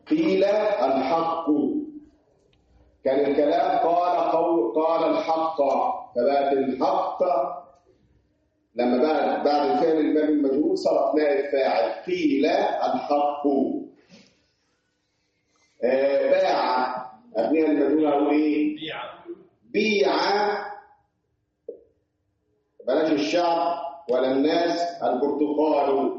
قيل الحق، كان الكلام قال الحق، فبقت الحق لما بعد الفعل المبني المجهول صارت نائب فاعل. قيل الحق. باع ابنها المجهول اقول ايه؟ بيع. بلاش الشعب ولا الناس، البرتقال.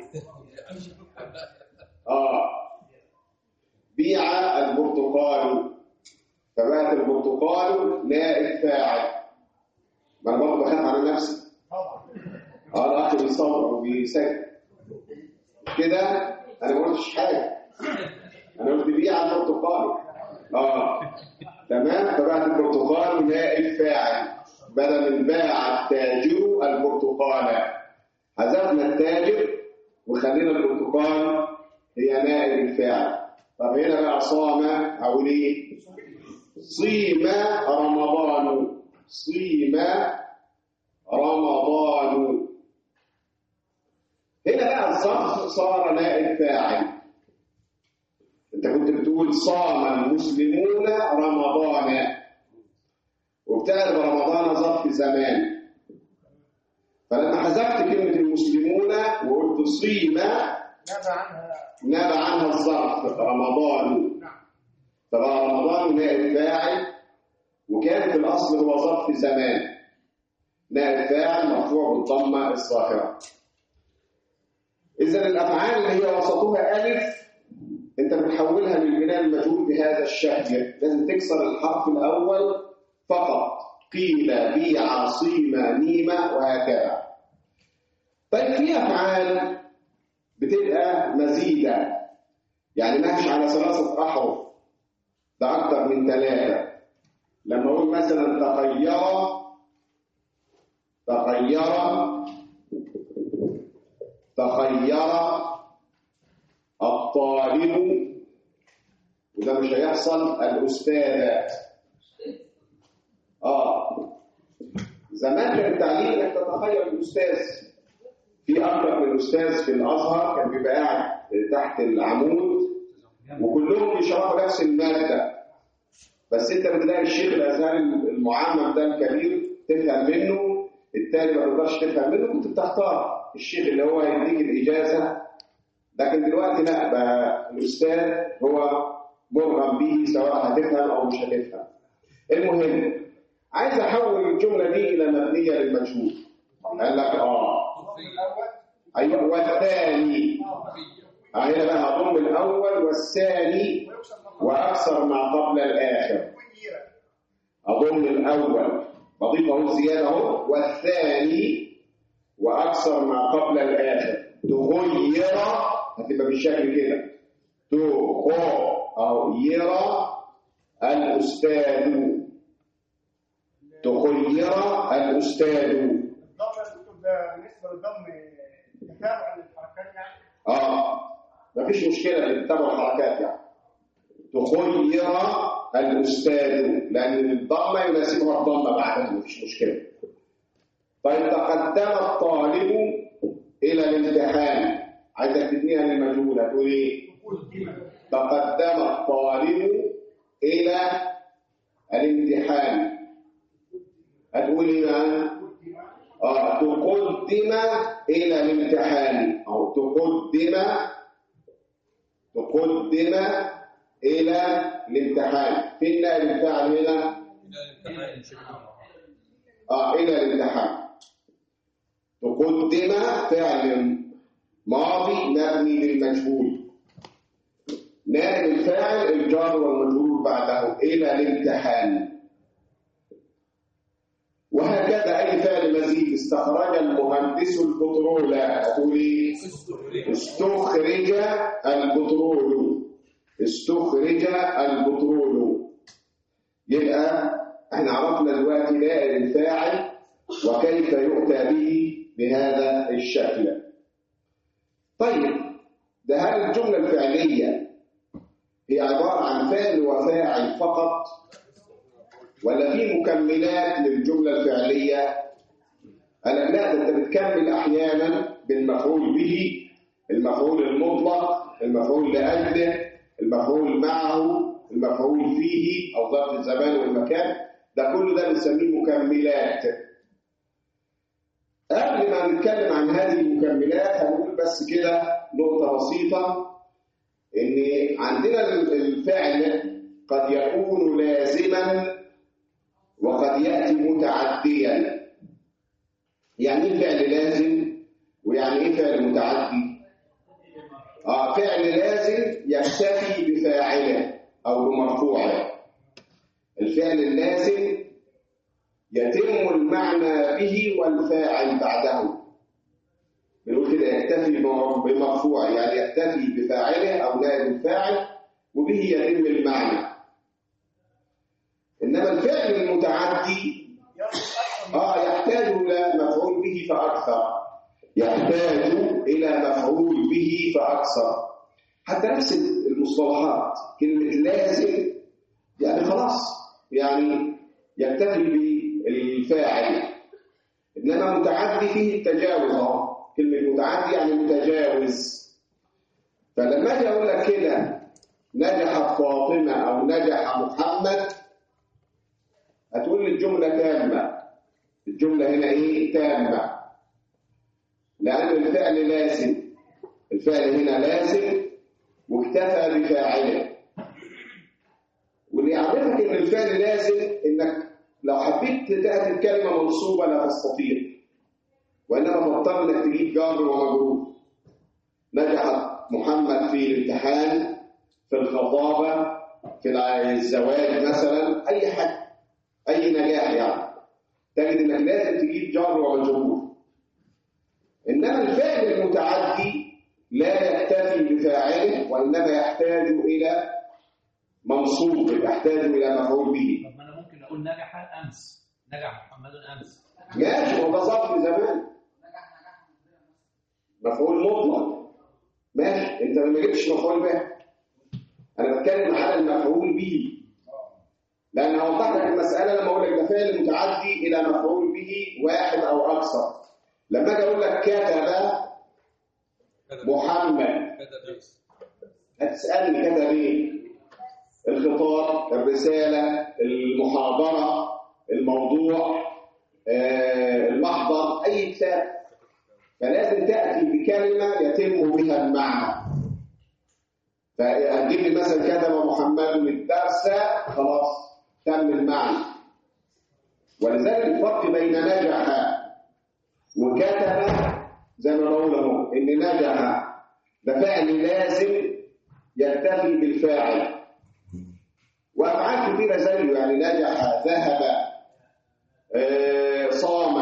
بيع البرتقال، فبقت البرتقال نائب فاعل. ما انا برضه بخاف على نفسي. الاخ بيصور وبيسجل كده، انا ما قلتش حاجه، انا قلت بيع البرتقال. تمام. فبقت البرتقال نائب فاعل، بدل من باع التاجر البرتقال حذفنا التاجر وخلينا البرتقال هي نائب الفاعل. طب هنا بقى صام اقول ايه؟ صيم رمضان. صيم رمضان. هنا بقى الظرف صار نائب فاعل. انت كنت بتقول صام المسلمون رمضان، وبتعرف رمضان ظرف زمان، فلما حذفت كلمة المسلمون وقلت صيم نبع عنها الظرف رمضان، فبقى رمضان نائب فاعل، وكان في الأصل هو ظرف زمان نائب فاعل مرفوع بالضمة الظاهرة. إذن الأفعال اللي هي وسطها ألف أنت بتحولها من بناء المجهول بهذا الشكل، لازم تكسر الحرف الأول فقط. قيل بيع صيم نيم وهكذا. طيب في أفعال بتبقى مزيدة، يعني ماشي على 3 أحرف، ده أكتر من 3. لما أقول مثلا تخير الطالب، وده مش هيحصل. الأستاذ زمان كان التعليم انك تتخيل الاستاذ، في اكثر من استاذ في الازهر كان بيبقى قاعد تحت العمود وكلهم بيشرحوا نفس الماده، بس انت بتلاقي الشيخ الازهري المعمم ده الكبير تفهم منه، التاني ما تقدرش تفهم منه، كنت بتختار الشيخ اللي هو يديك الاجازه. لكن دلوقتي لا، بقى الاستاذ هو مرغم به سواء هتفهم او مش هتفهم. المهم عايز احول الجمله دي الى مبنيه للمجهول. قال لك ايوه والثاني، هنا بقى هضم الاول والثاني واكثر ما قبل الاخر. اضم الاول بضيف اهو زياده اهو، والثاني واكثر ما قبل الاخر. تغير هتبقى بالشكل كده، تغير الاستاذ، تخير الأستاذ. بالنسبة للضم تتابع للحركات يعني؟ مفيش مشكلة في تتابع الحركات يعني. تخير الأستاذ لأن الضمة يناسبها الضمة بعدها، مفيش مشكلة. طيب تقدم الطالب إلى الامتحان، عايزك تبنيها للمجهول، هتقول إيه؟ تقدم الطالب إلى الامتحان، هتقول ايه بقى؟ تقدم الى الامتحان، او تقدم الى الامتحان. فين نائب الفاعل هنا؟ الى الامتحان. تقدم فعل ماضي مبني للمجهول، نائب الفاعل الجار والمجرور بعده الى الامتحان. وهكذا أي فعل مزيد. استخرج المهندس البترول، هتقول ايه؟ استخرج البترول، استخرج البترول. يبقى احنا عرفنا دلوقتي نائب الفاعل وكيف يؤتى به بهذا الشكل. طيب ده هل الجملة الفعلية هي عبارة عن فعل وفاعل فقط، ولا في مكملات للجملة الفعلية؟ أنا لا، أنت بتكمل أحيانا بالمفعول به، المفعول المطلق، المفعول لأجله، المفعول معه، المفعول فيه أو ظرف الزمان والمكان، ده كله ده بنسميه مكملات. قبل ما نتكلم عن هذه المكملات هنقول بس كده نقطة بسيطة، إن عندنا الفعل قد يكون لازما وقد يأتي متعديا. يعني إيه فعل لازم ويعني إيه فعل متعدي؟ فعل لازم يكتفي بفاعله أو بمرفوعه. الفعل اللازم يتم المعنى به والفاعل بعده. بنقول كده يكتفي بمرفوعه، يعني يكتفي بفاعله أو نائب الفاعل وبه يتم المعنى. إنما الفعل المتعدي يحتاج إلى مفعول به فأكثر، يحتاج إلى مفعول به فأكثر. حتى نفس المصطلحات، كلمة لازم يعني خلاص، يعني يكتفي بالفاعل. إنما متعدي فيه التجاوز. كلمة متعدي يعني متجاوز. فلما أجي أقول لك كده نجح فاطمة أو نجح محمد، هتقول لي الجملة تامة. الجملة هنا إيه؟ تامة، لأن الفعل لازم. الفعل هنا لازم واكتفى بفاعله. واللي يعرفك إن الفعل لازم إنك لو حبيت تأتي الكلمة منصوبة لا تستطيع، وإنما تضطر إنك تجيب جار ومجرور. نجح محمد في الامتحان، في الخطابة، في الزواج مثلا، أي حاجة، أي نجاح يعني تجد إنك لازم تجيب جار ومجرور. إنما الفعل المتعدي لا يكتفي بفاعله وإنما يحتاج إلى منصوب، يحتاج إلى مفعول به. طب ما أنا ممكن أقول نجح أمس، نجح محمد أمس. ماشي، هو ده ظرف زمان، مفعول مطلق. ماشي، أنت ما جبتش مفعول به، أنا بتكلم على المفعول به، لأن أوضح لك المسألة لما أقول لك ده فعل متعدي إلى مفعول به واحد أو أكثر. لما أجي أقول لك كتب محمد، هتسألني كتب إيه؟ الخطاب، الرسالة، المحاضرة، الموضوع، المحضر، أي كتاب. فلازم تأتي بكلمة يتم بها المعنى. فأجيب لي مثلا كتب محمد الدرس، خلاص تم المعنى. ولذلك الفرق بين نجح وكتب زي ما بقول اهو، ان نجح ده فعل لازم يكتفي بالفاعل، وافعال كثيره زيه، يعني نجح، ذهب، صام،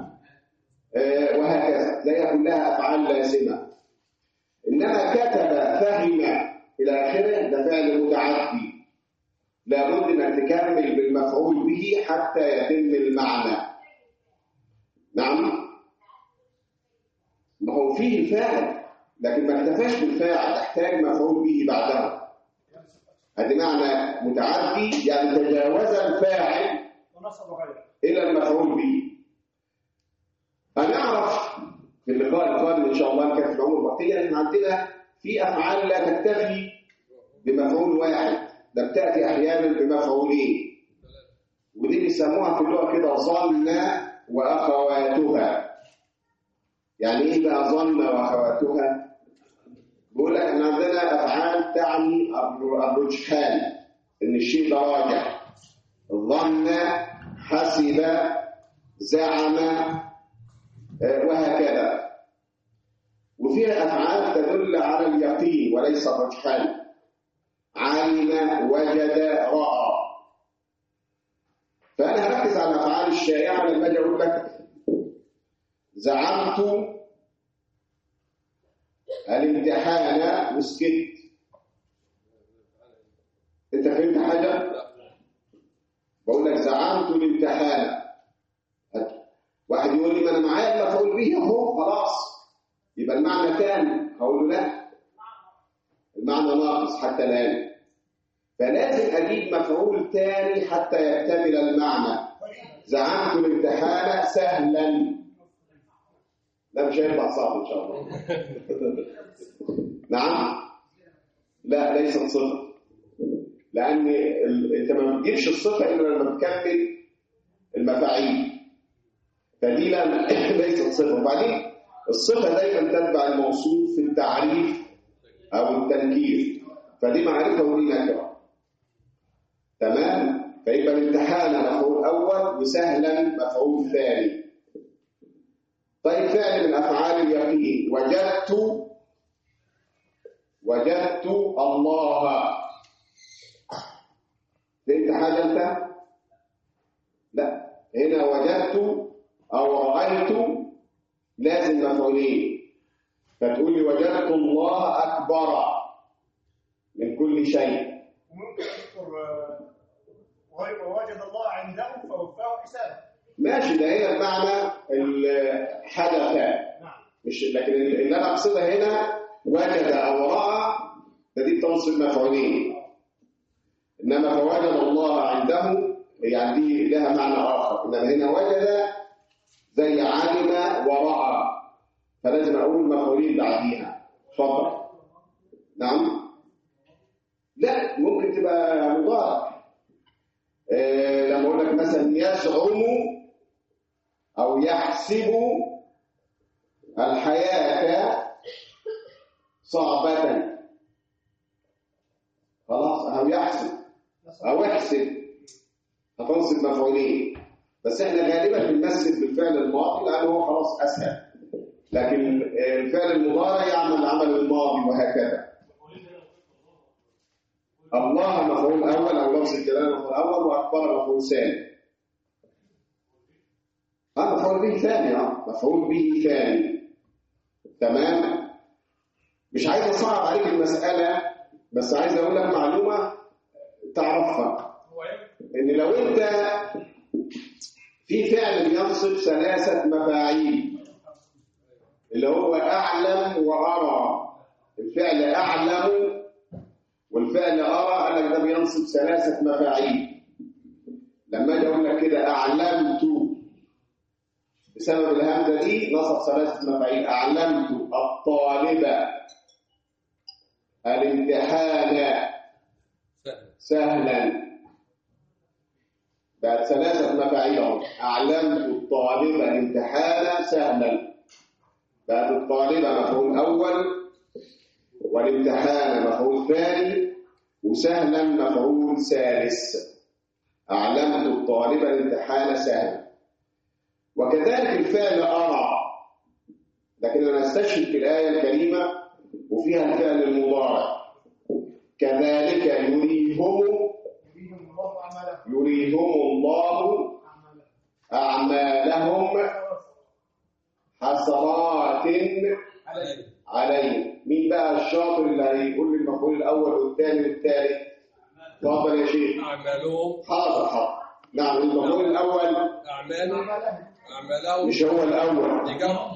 وهكذا، تلاقيها كلها افعال لازمه. انما كتب، فهم، الى اخره، ده فعل متعدي، لابد انك تكمل بالمفعول به حتى يتم المعنى. نعم، ما هو فيه الفاعل لكن ما اكتفاش بالفاعل، تحتاج مفعول به بعده. هذا معنى متعدي، يعني تجاوز الفاعل الى المفعول به. هنعرف في اللقاء القادم ان شاء الله، كانت في العمر الوقتيه، ان عندنا في افعال لا تكتفي بمفعول واحد، ده بتاتي احيانا بمفعولين، ودي بيسموها في اللغه كده ظن واخواتها. يعني ايه بقى ظن واخواتها؟ بيقول لك ان عندنا افعال تعني الرجحان، ان الشيء ده راجح. ظن، حسب، زعم، وهكذا. وفيها افعال تدل على اليقين وليس الرجحان، علم، وجد، راى. فانا هركز على الافعال الشائعه لما اجي اقول لك زعمت الامتحان وسكت. انت فهمت حاجه؟ بقول لك زعمت الامتحان، واحد يقول لي ما انا معايا المفعول به اهو، خلاص يبقى المعنى تام. هقول له لا، المعنى ناقص حتى الان، فلازم اجيب مفعول تاني حتى يكتمل المعنى. زعمت الامتحان سهلا، لا مش هيطلع صعب ان شاء الله. نعم، لا ليست صفة، لأن أنت ما بتجيبش الصفة إلا لما تكمل المفاعيل، فدي ليست صفة. وبعدين الصفة دايما تتبع الموصوف في التعريف أو التنكير، فدي معرفة ودي نكرة. تمام؟ فيبقى الامتحان مفعول أول وسهلا مفعول ثاني. طيب فعل من أفعال اليقين، وجدت الله. فهمت حاجة أنت؟ لا، هنا وجدت أو رأيت لازم مفعولين، فتقول لي وجدت الله أكبر من كل شيء. وممكن أذكر ووجد الله عنده فوفاه حسابه. ماشي، ده هنا بمعنى الحدث. نعم. مش لكن اللي أنا أقصدها هنا وجد أو رأى، فدي تنصب مفعولين. إنما فوجد الله عنده يعني دي لها معنى آخر. إنما هنا وجد زي علم ورأى، فلازم أقول مفعولين بعديها. اتفضل. نعم. لا، ممكن تبقى مضارع. لما أقول لك مثلا يزعم أو يحسب الحياة صعبة، خلاص، أو يحسب أو يحسب هتنصب مفعولين. بس احنا غالبا بنمثل بالفعل الماضي لأنه هو خلاص أسهل، لكن الفعل المضارع يعمل عمل الماضي وهكذا. الله مفعول أول أو لفظ الجلالة مفعول أول، وأكبر مفعول ثاني. مفعول به ثاني. مفعول به ثاني. تمام. مش عايز أصعب عليك المسألة، بس عايز أقول لك معلومة تعرفها، إن لو أنت في فعل بينصب ثلاثة مفاعيل اللي هو أعلم وأرى. الفعل أعلم والفعل أرى قال لك ده بينصب ثلاثة مفاعيل. لما أجي أقول لك كده أعلمت، بسبب الهمزة دي نصب ثلاثة مفاعيل. أعلمت الطالب الامتحان سهلا، بعد ثلاثة مفاعيل. أعلمت الطالب الامتحان سهلا، بعد الطالب مفعول أول، والامتحان مفعول ثاني، وسهلا مفعول ثالث. أعلمت الطالب الامتحان سهلا. وكذلك الفعل أرى، لكن أنا أستشهد في الآية الكريمة وفيها الفعل المضارع. كذلك يريهم الله أعمالهم حسرات عليهم. مين بقى الشاطر اللي هيقول لي المفعول الأول والثاني والثالث؟ اتفضل يا شيخ. أعمالهم. حاضر. نعم، المفعول الأول أعمالهم مش هو الأول.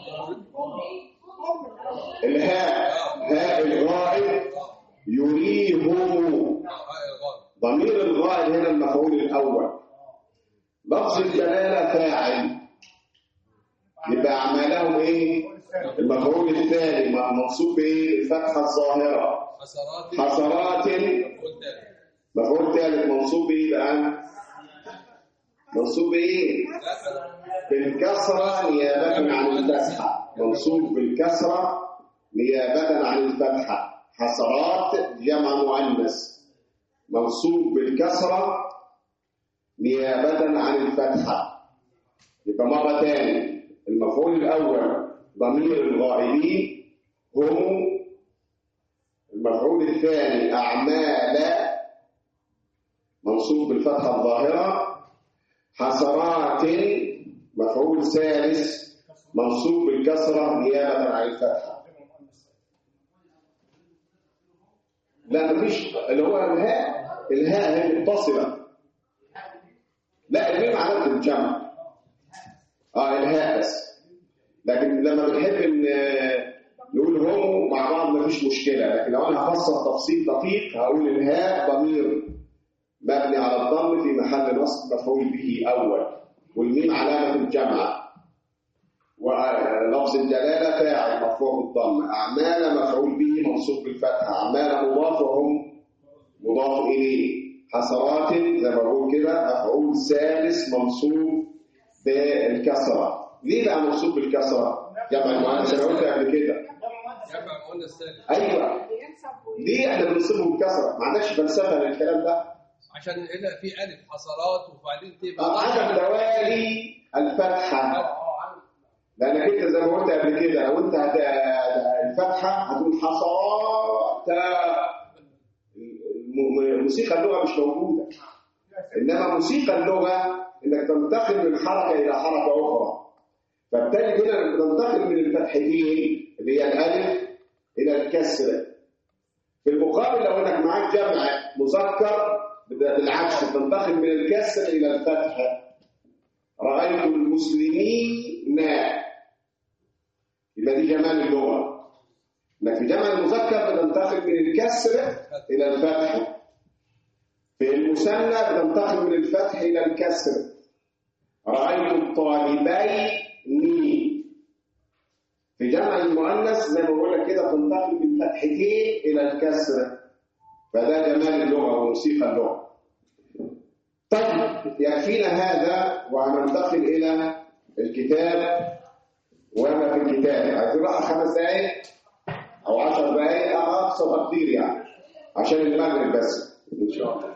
الهاء، هاء الغائب يريهم. ضمير الغائب هنا المفعول الأول. لفظ الجلالة فاعل، يبقى أعمالهم إيه؟ المفعول الثاني منصوب بإيه؟ الفتحة الظاهرة. حسرات مفعول ثالث منصوب بإيه بقى؟ منصوب بإيه؟ بالكسرة نيابة عن الفتحة. منصوب بالكسرة نيابة عن الفتحة. حسرات جمع مؤنث منصوب بالكسرة نيابة عن الفتحة. يبقى مرة تاني، المفعول الأول ضمير الغائبين هم، المفعول الثاني أعمال منصوب بالفتحة الظاهرة. حسرات مفعول ثالث منصوب بالكسرة نيابة عن الفتحة. لا مفيش، اللي هو الهاء هي متصلة. لا، الميم علامة الجمع. الهاء بس. لكن لما بنحب ان نقول هم مع بعض مفيش مشكلة، لكن لو انا هفصل تفصيل دقيق هقول الهاء ضمير مبني على الضم في محل نصب مفعول به أول، والميم علامة الجمع، ولفظ الجلالة فاعل مرفوع بالضم، أعمال مفعول به منصوب بالفتح، أعمال مضاف وهم مضاف إليه، حسرات زي ما بقول كده مفعول ثالث منصوب بالكسرة. ليه بقى منصوب بالكسرة؟ جمع المؤنث أنا قلت قبل كده. جمع المؤنث الثالث. أيوه. ليه احنا بننصبه بالكسرة؟ ما عندكش فلسفة للكلام ده. عشان هنا في ألف حسرات وبعدين تبقى عدم توالي الفتحة. لأنك أنت زي ما قلت قبل كده لو أنت الفتحة هتقول حصرات، موسيقى اللغة مش موجودة. إنما موسيقى اللغة إنك تنتقل من حركة إلى حركة أخرى. فبالتالي هنا تنتقل من الفتحتين اللي هي الألف إلى الكسر. في المقابل لو إنك معاك جمع مذكر بالعكس تنتقل من الكسر إلى الفتح. رأيت المسلمين يبقى دي جمال اللغة. إنك في جمع المذكر بتنتقل من الكسر إلى الفتح. في المثنى بتنتقل من الفتح إلى الكسر. رأيت الطالبين. في جمع المؤنث زي ما بقول لك كده تنتقل من فتحتين إلى الكسر. فده جمال اللغة وموسيقى اللغة. طيب يكفينا هذا وهننتقل إلى الكتاب وما في الكتاب. عايزين راحة 5 دقايق أو 10 دقايق أقصى تقدير يعني عشان المغرب بس إن شاء الله.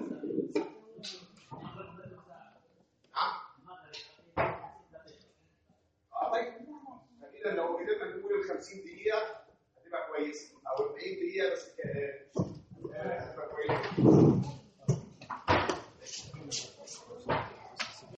طيب أكيد لو قدرنا نقول ال 50 دقيقة هتبقى كويسة أو 40 دقيقة بس هتبقى كويسة.